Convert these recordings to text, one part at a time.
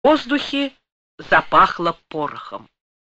В воздухе запахло порохом.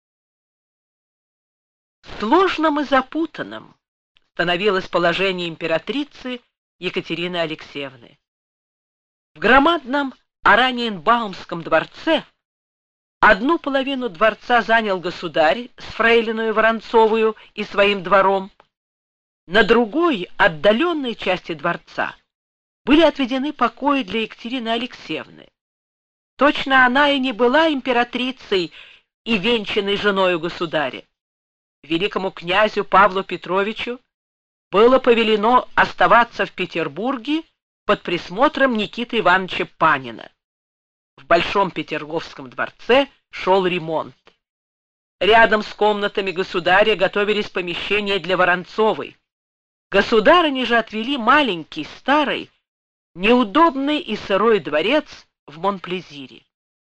Сложным и запутанным становилось положение императрицы Екатерины Алексеевны. В громадном Ораниенбаумском дворце одну половину дворца занял государь с фрейлиною Воронцовою и своим двором. На другой, отдаленной части дворца были отведены покои для Екатерины Алексеевны. Точно она и не была императрицей и венчанной женою государя. Великому князю Павлу Петровичу было повелено оставаться в Петербурге под присмотром Никиты Ивановича Панина. В Большом Петерговском дворце шел ремонт. Рядом с комнатами государя готовились помещения для Воронцовой. Государыне же отвели маленький, старый, неудобный и сырой дворец в Монплезире.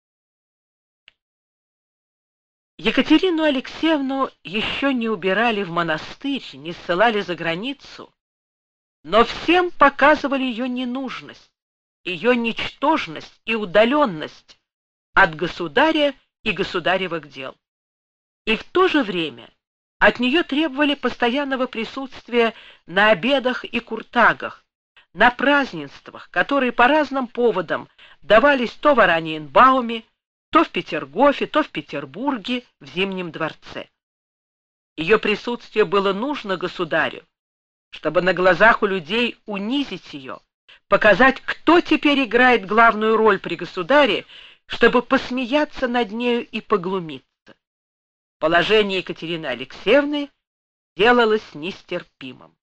Екатерину Алексеевну еще не убирали в монастырь, не ссылали за границу, но всем показывали ее ненужность, ее ничтожность и удаленность от государя и государевых дел. И в то же время от нее требовали постоянного присутствия на обедах и куртагах, на празднествах, которые по разным поводам давались то в Ораниенбауме, то в Петергофе, то в Петербурге, в Зимнем дворце. Ее присутствие было нужно государю, чтобы на глазах у людей унизить ее, показать, кто теперь играет главную роль при государе, чтобы посмеяться над нею и поглумиться. Положение Екатерины Алексеевны делалось нестерпимым.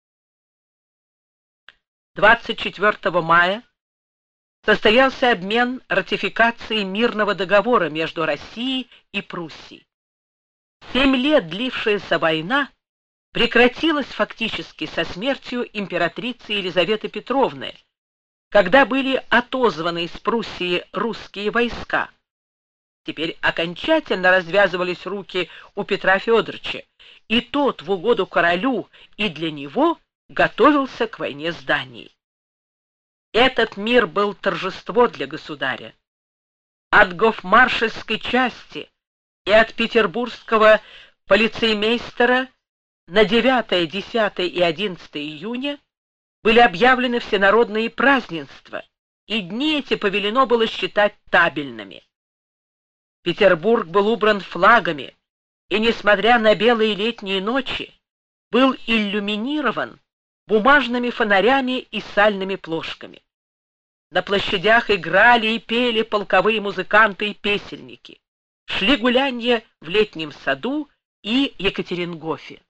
24 мая состоялся обмен ратификацией мирного договора между Россией и Пруссией. 7 лет длившаяся война прекратилась фактически со смертью императрицы Елизаветы Петровны, когда были отозваны из Пруссии русские войска. Теперь окончательно развязывались руки у Петра Федоровича, и тот в угоду королю и для него готовился к войне с Данией. Этот мир был торжество для государя. От гофмаршальской части и от петербургского полицеймейстера на 9, 10 и 11 июня были объявлены всенародные празднества, и дни эти повелено было считать табельными. Петербург был убран флагами, и, несмотря на белые летние ночи, был иллюминирован бумажными фонарями и сальными плошками. На площадях играли и пели полковые музыканты и песельники. Шли гулянья в Летнем саду и Екатерингофе.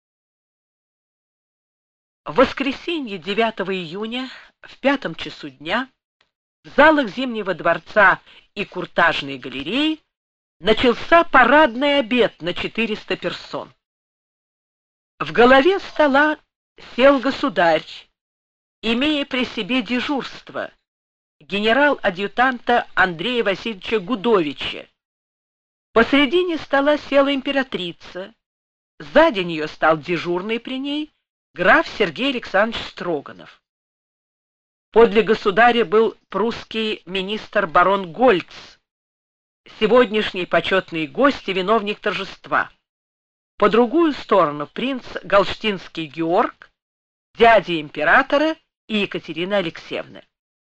В воскресенье 9 июня в 5 часу дня в залах Зимнего дворца и Куртажной галереи начался парадный обед на 400 персон. В голове стола сел государь, имея при себе дежурство генерал-адъютанта Андрея Васильевича Гудовича. Посредине стола села императрица, сзади нее стал дежурный при ней граф Сергей Александрович Строганов. Подле государя был прусский министр барон Гольц, сегодняшний почетный гость и виновник торжества. По другую сторону принц Галштинский Георг, дядя императора и Екатерины Алексеевны.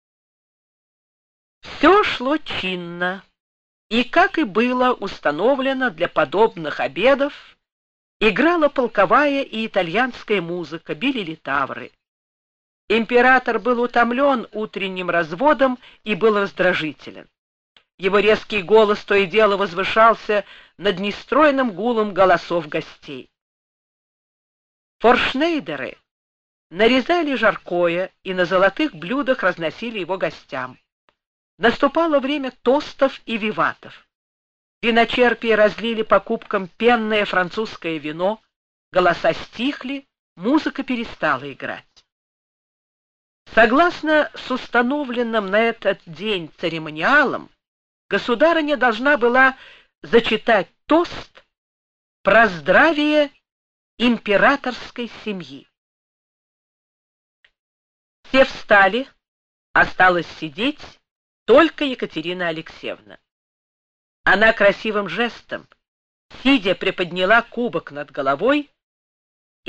Все шло чинно, и, как и было установлено для подобных обедов, играла полковая и итальянская музыка, били литавры. Император был утомлен утренним разводом и был раздражителен. Его резкий голос то и дело возвышался над нестройным гулом голосов гостей. Форшнейдеры нарезали жаркое и на золотых блюдах разносили его гостям. Наступало время тостов и виватов. Виночерпии разлили по кубкам пенное французское вино, голоса стихли, музыка перестала играть. Согласно с установленным на этот день церемониалом, государыня должна была зачитать тост про здравие императорской семьи. Все встали, осталось сидеть только Екатерина Алексеевна. Она красивым жестом, сидя, приподняла кубок над головой